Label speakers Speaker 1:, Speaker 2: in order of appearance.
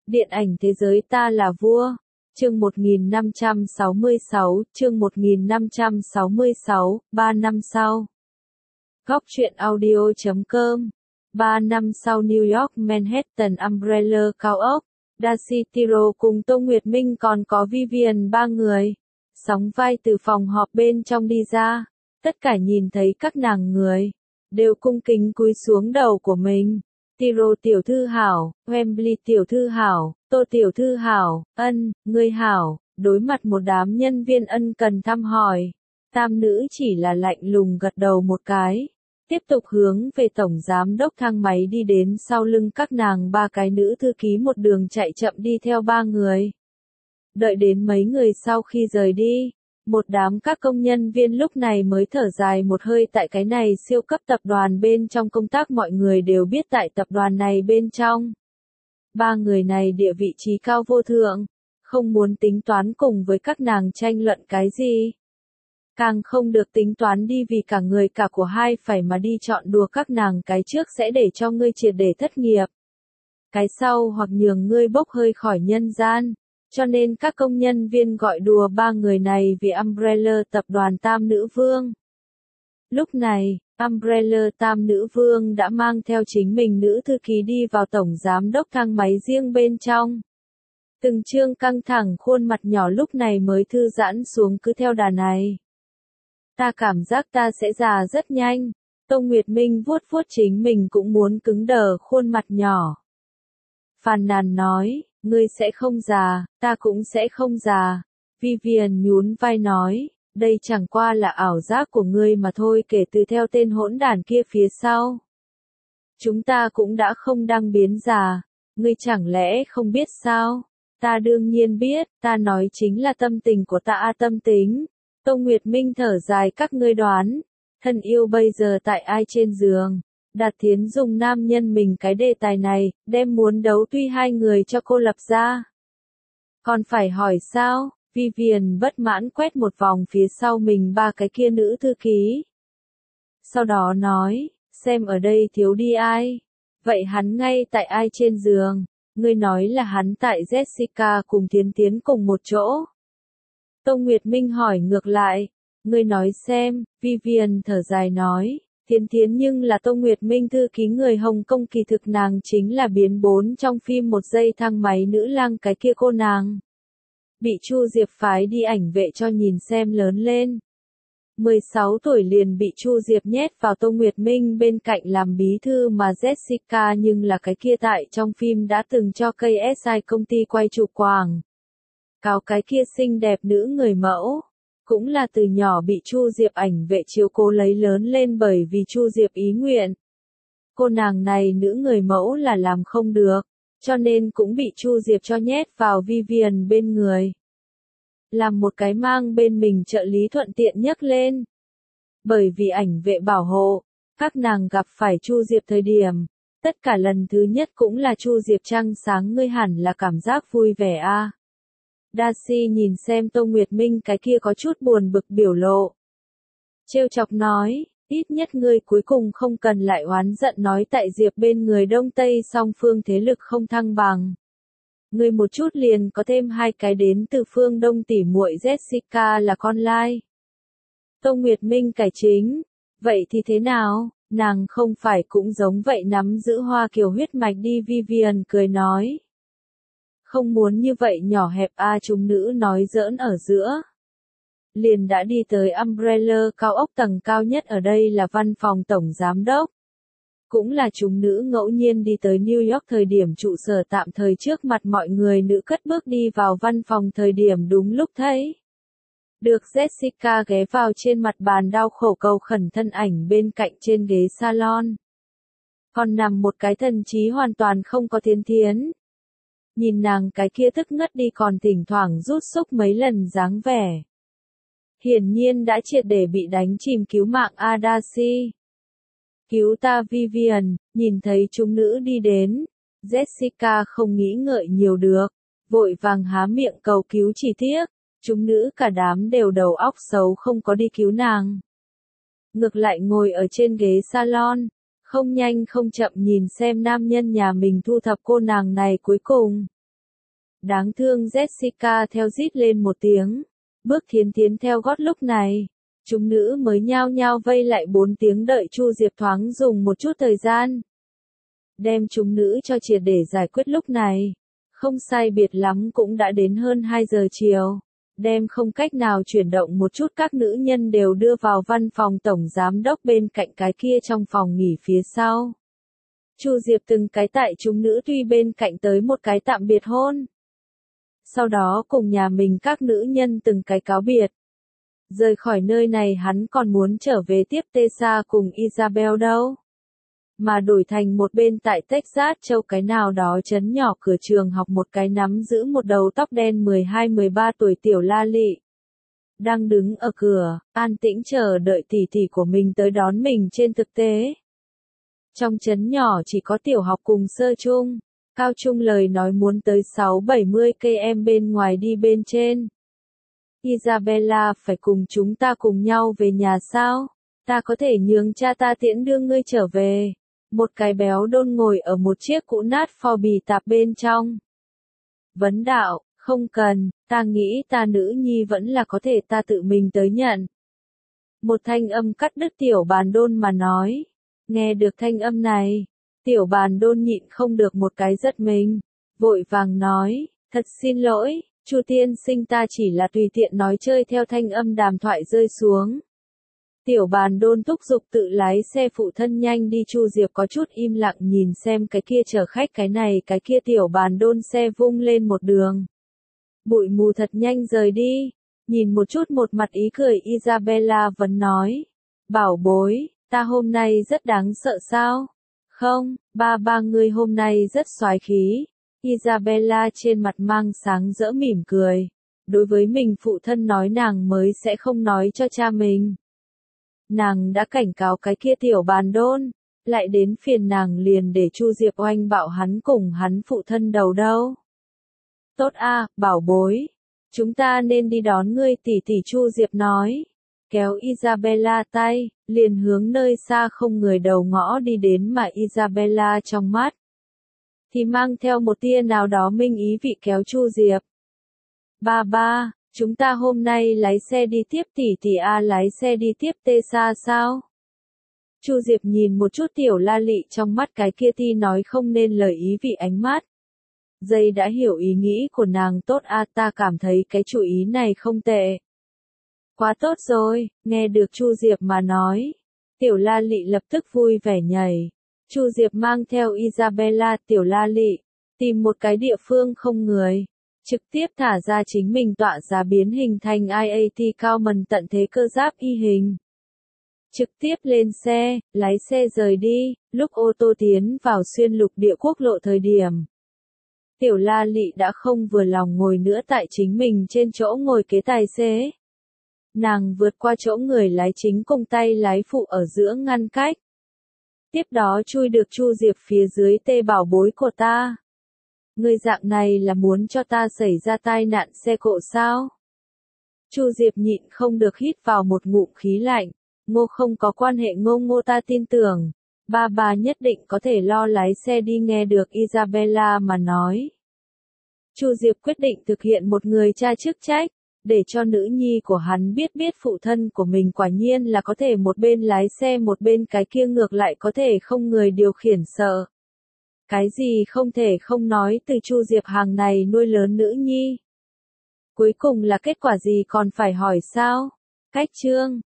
Speaker 1: Điện ảnh thế giới ta là vua. Chương 1566, chương 1566, 3 năm sau. Góc truyện audio.com. 3 năm sau New York Manhattan Umbrella cao ốc. Darcy Tiro cùng Tô Nguyệt Minh còn có Vivian ba người. Sóng vai từ phòng họp bên trong đi ra. Tất cả nhìn thấy các nàng người. Đều cung kính cúi xuống đầu của mình. Tiro tiểu thư hảo, Wembley tiểu thư hảo, Tô tiểu thư hảo, ngươi hảo, đối mặt một đám nhân viên ân cần thăm hỏi. Tam nữ chỉ là lạnh lùng gật đầu một cái. Tiếp tục hướng về tổng giám đốc thang máy đi đến sau lưng các nàng ba cái nữ thư ký một đường chạy chậm đi theo ba người. Đợi đến mấy người sau khi rời đi. Một đám các công nhân viên lúc này mới thở dài một hơi tại cái này siêu cấp tập đoàn bên trong công tác mọi người đều biết tại tập đoàn này bên trong. Ba người này địa vị trí cao vô thượng, không muốn tính toán cùng với các nàng tranh luận cái gì. Càng không được tính toán đi vì cả người cả của hai phải mà đi chọn đùa các nàng cái trước sẽ để cho ngươi triệt để thất nghiệp. Cái sau hoặc nhường ngươi bốc hơi khỏi nhân gian. Cho nên các công nhân viên gọi đùa ba người này vì Umbrella tập đoàn Tam Nữ Vương. Lúc này, Umbrella Tam Nữ Vương đã mang theo chính mình nữ thư ký đi vào tổng giám đốc thang máy riêng bên trong. Từng trương căng thẳng khuôn mặt nhỏ lúc này mới thư giãn xuống cứ theo đà này. Ta cảm giác ta sẽ già rất nhanh. Tô Nguyệt Minh vuốt vuốt chính mình cũng muốn cứng đờ khuôn mặt nhỏ. Phàn nàn nói. Ngươi sẽ không già, ta cũng sẽ không già. Vivian nhún vai nói, đây chẳng qua là ảo giác của ngươi mà thôi kể từ theo tên hỗn đản kia phía sau. Chúng ta cũng đã không đang biến già, ngươi chẳng lẽ không biết sao? Ta đương nhiên biết, ta nói chính là tâm tình của ta tâm tính. Tô Nguyệt Minh thở dài các ngươi đoán, thân yêu bây giờ tại ai trên giường? Đạt Thiến dùng nam nhân mình cái đề tài này, đem muốn đấu tuy hai người cho cô lập ra. Còn phải hỏi sao? Vivian bất mãn quét một vòng phía sau mình ba cái kia nữ thư ký. Sau đó nói, xem ở đây thiếu đi ai? Vậy hắn ngay tại ai trên giường? Ngươi nói là hắn tại Jessica cùng Thiến Thiến cùng một chỗ. Tô Nguyệt Minh hỏi ngược lại, ngươi nói xem, Vivian thở dài nói. Thiến Thiến nhưng là Tô Nguyệt Minh thư ký người Hồng Kông kỳ thực nàng chính là biến bốn trong phim một giây thang máy nữ lang cái kia cô nàng. Bị Chu Diệp phái đi ảnh vệ cho nhìn xem lớn lên. 16 tuổi liền bị Chu Diệp nhét vào Tô Nguyệt Minh bên cạnh làm bí thư mà Jessica nhưng là cái kia tại trong phim đã từng cho KSI công ty quay chụp quảng. Cáo cái kia xinh đẹp nữ người mẫu. Cũng là từ nhỏ bị Chu Diệp ảnh vệ chiếu cố lấy lớn lên bởi vì Chu Diệp ý nguyện. Cô nàng này nữ người mẫu là làm không được, cho nên cũng bị Chu Diệp cho nhét vào Vivian bên người. Làm một cái mang bên mình trợ lý thuận tiện nhấc lên. Bởi vì ảnh vệ bảo hộ, các nàng gặp phải Chu Diệp thời điểm, tất cả lần thứ nhất cũng là Chu Diệp trăng sáng ngươi hẳn là cảm giác vui vẻ a. Darcy nhìn xem Tô Nguyệt Minh cái kia có chút buồn bực biểu lộ. Trêu chọc nói, ít nhất ngươi cuối cùng không cần lại oán giận nói tại Diệp bên người Đông Tây song phương thế lực không thăng bằng. Ngươi một chút liền có thêm hai cái đến từ phương Đông tỉ muội Jessica là con lai. Tô Nguyệt Minh cải chính, vậy thì thế nào, nàng không phải cũng giống vậy nắm giữ Hoa Kiều huyết mạch đi Vivian cười nói. Không muốn như vậy nhỏ hẹp chúng nữ nói giỡn ở giữa. Liền đã đi tới Umbrella cao ốc tầng cao nhất ở đây là văn phòng tổng giám đốc. Cũng là chúng nữ ngẫu nhiên đi tới New York thời điểm trụ sở tạm thời trước mặt mọi người nữ cất bước đi vào văn phòng thời điểm đúng lúc thấy. Được Jessica ghé vào trên mặt bàn đau khổ cầu khẩn thân ảnh bên cạnh trên ghế salon. Còn nằm một cái thần trí hoàn toàn không có Thiến Thiến. Nhìn nàng cái kia tức ngất đi còn thỉnh thoảng rút xúc mấy lần dáng vẻ. Hiển nhiên đã triệt để bị đánh chìm cứu mạng Darcy. Cứu ta Vivian, nhìn thấy chúng nữ đi đến. Jessica không nghĩ ngợi nhiều được. Vội vàng há miệng cầu cứu chỉ tiếc. Chúng nữ cả đám đều đầu óc xấu không có đi cứu nàng. Ngược lại ngồi ở trên ghế salon. Không nhanh không chậm nhìn xem nam nhân nhà mình thu thập cô nàng này cuối cùng. Đáng thương Jessica theo rít lên một tiếng. Bước Thiến Thiến theo gót lúc này. Chúng nữ mới nhao nhao vây lại 4 tiếng đợi Chu Diệp thoáng dùng một chút thời gian. Đem chúng nữ cho triệt để giải quyết lúc này. Không sai biệt lắm cũng đã đến hơn 2 giờ chiều. Đem không cách nào chuyển động một chút các nữ nhân đều đưa vào văn phòng tổng giám đốc bên cạnh cái kia trong phòng nghỉ phía sau. Chu Diệp từng cái tại chúng nữ tuy bên cạnh tới một cái tạm biệt hôn. Sau đó cùng nhà mình các nữ nhân từng cái cáo biệt. Rời khỏi nơi này hắn còn muốn trở về tiếp Tessa cùng Isabel đâu. Mà đổi thành một bên tại Texas châu cái nào đó trấn nhỏ cửa trường học một cái nắm giữ một đầu tóc đen 12-13 tuổi tiểu La Lị. Đang đứng ở cửa, an tĩnh chờ đợi tỷ tỷ của mình tới đón mình trên thực tế. Trong trấn nhỏ chỉ có tiểu học cùng sơ trung, cao trung lời nói muốn tới 6-70 km bên ngoài đi bên trên. Isabella phải cùng chúng ta cùng nhau về nhà sao? Ta có thể nhường cha ta tiễn đưa ngươi trở về. Một cái béo đôn ngồi ở một chiếc cũ nát pho bì tạp bên trong. Vấn đạo, không cần, ta nghĩ ta nữ nhi vẫn là có thể ta tự mình tới nhận. Một thanh âm cắt đứt tiểu bàn đôn mà nói. Nghe được thanh âm này, tiểu bàn đôn nhịn không được một cái giật mình. Vội vàng nói, thật xin lỗi, Chu tiên sinh ta chỉ là tùy tiện nói chơi theo thanh âm đàm thoại rơi xuống. Tiểu bàn đôn thúc giục tự lái xe phụ thân nhanh đi. Chu Diệp có chút im lặng nhìn xem cái kia chở khách cái này cái kia tiểu bàn đôn xe vung lên một đường. Bụi mù thật nhanh rời đi, nhìn một chút một mặt ý cười Isabella vẫn nói. Bảo bối, ta hôm nay rất đáng sợ sao? Không, ba ngươi hôm nay rất soái khí. Isabella trên mặt mang sáng rỡ mỉm cười. Đối với mình phụ thân nói nàng mới sẽ không nói cho cha mình. Nàng đã cảnh cáo cái kia tiểu bàn đôn, lại đến phiền nàng liền để Chu Diệp oanh bạo hắn cùng hắn phụ thân đầu đâu. Tốt a, bảo bối, chúng ta nên đi đón ngươi tỷ tỷ. Chu Diệp nói, kéo Isabella tay, liền hướng nơi xa không người đầu ngõ đi đến mà Isabella trong mắt thì mang theo một tia nào đó minh ý vị kéo Chu Diệp. Ba, chúng ta hôm nay lái xe đi tiếp tỷ tỷ lái xe đi tiếp Tessa sao? Chu Diệp nhìn một chút tiểu La Lị trong mắt cái kia ti nói không nên lời ý vị ánh mắt. Dây đã hiểu ý nghĩ của nàng. Tốt ta cảm thấy cái chủ ý này không tệ. Quá tốt rồi, nghe được Chu Diệp mà nói. Tiểu La Lị lập tức vui vẻ nhảy. Chu Diệp mang theo Isabella tiểu La Lị, tìm một cái địa phương không người. Trực tiếp thả ra chính mình tọa giá biến hình thành IAT cao mần tận thế cơ giáp y hình. Trực tiếp lên xe, lái xe rời đi. Lúc ô tô tiến vào xuyên lục địa quốc lộ thời điểm. Tiểu La Lị đã không vừa lòng ngồi nữa tại chính mình trên chỗ ngồi kế tài xế. Nàng vượt qua chỗ người lái chính cùng tay lái phụ ở giữa ngăn cách. Tiếp đó chui được Chu Diệp phía dưới. Tê bảo bối của ta. Người dạng này là muốn cho ta xảy ra tai nạn xe cộ sao? Chu Diệp nhịn không được hít vào một ngụm khí lạnh. Ngô không có quan hệ ngô ta tin tưởng. Ba nhất định có thể lo lái xe đi. Nghe được Isabella mà nói. Chu Diệp quyết định thực hiện một người cha chức trách. Để cho nữ nhi của hắn biết phụ thân của mình quả nhiên là có thể một bên lái xe một bên cái kia ngược lại có thể không người điều khiển sợ. Cái gì không thể không nói từ Chu Diệp hàng này nuôi lớn nữ nhi. Cuối cùng là kết quả gì còn phải hỏi sao? Cách chương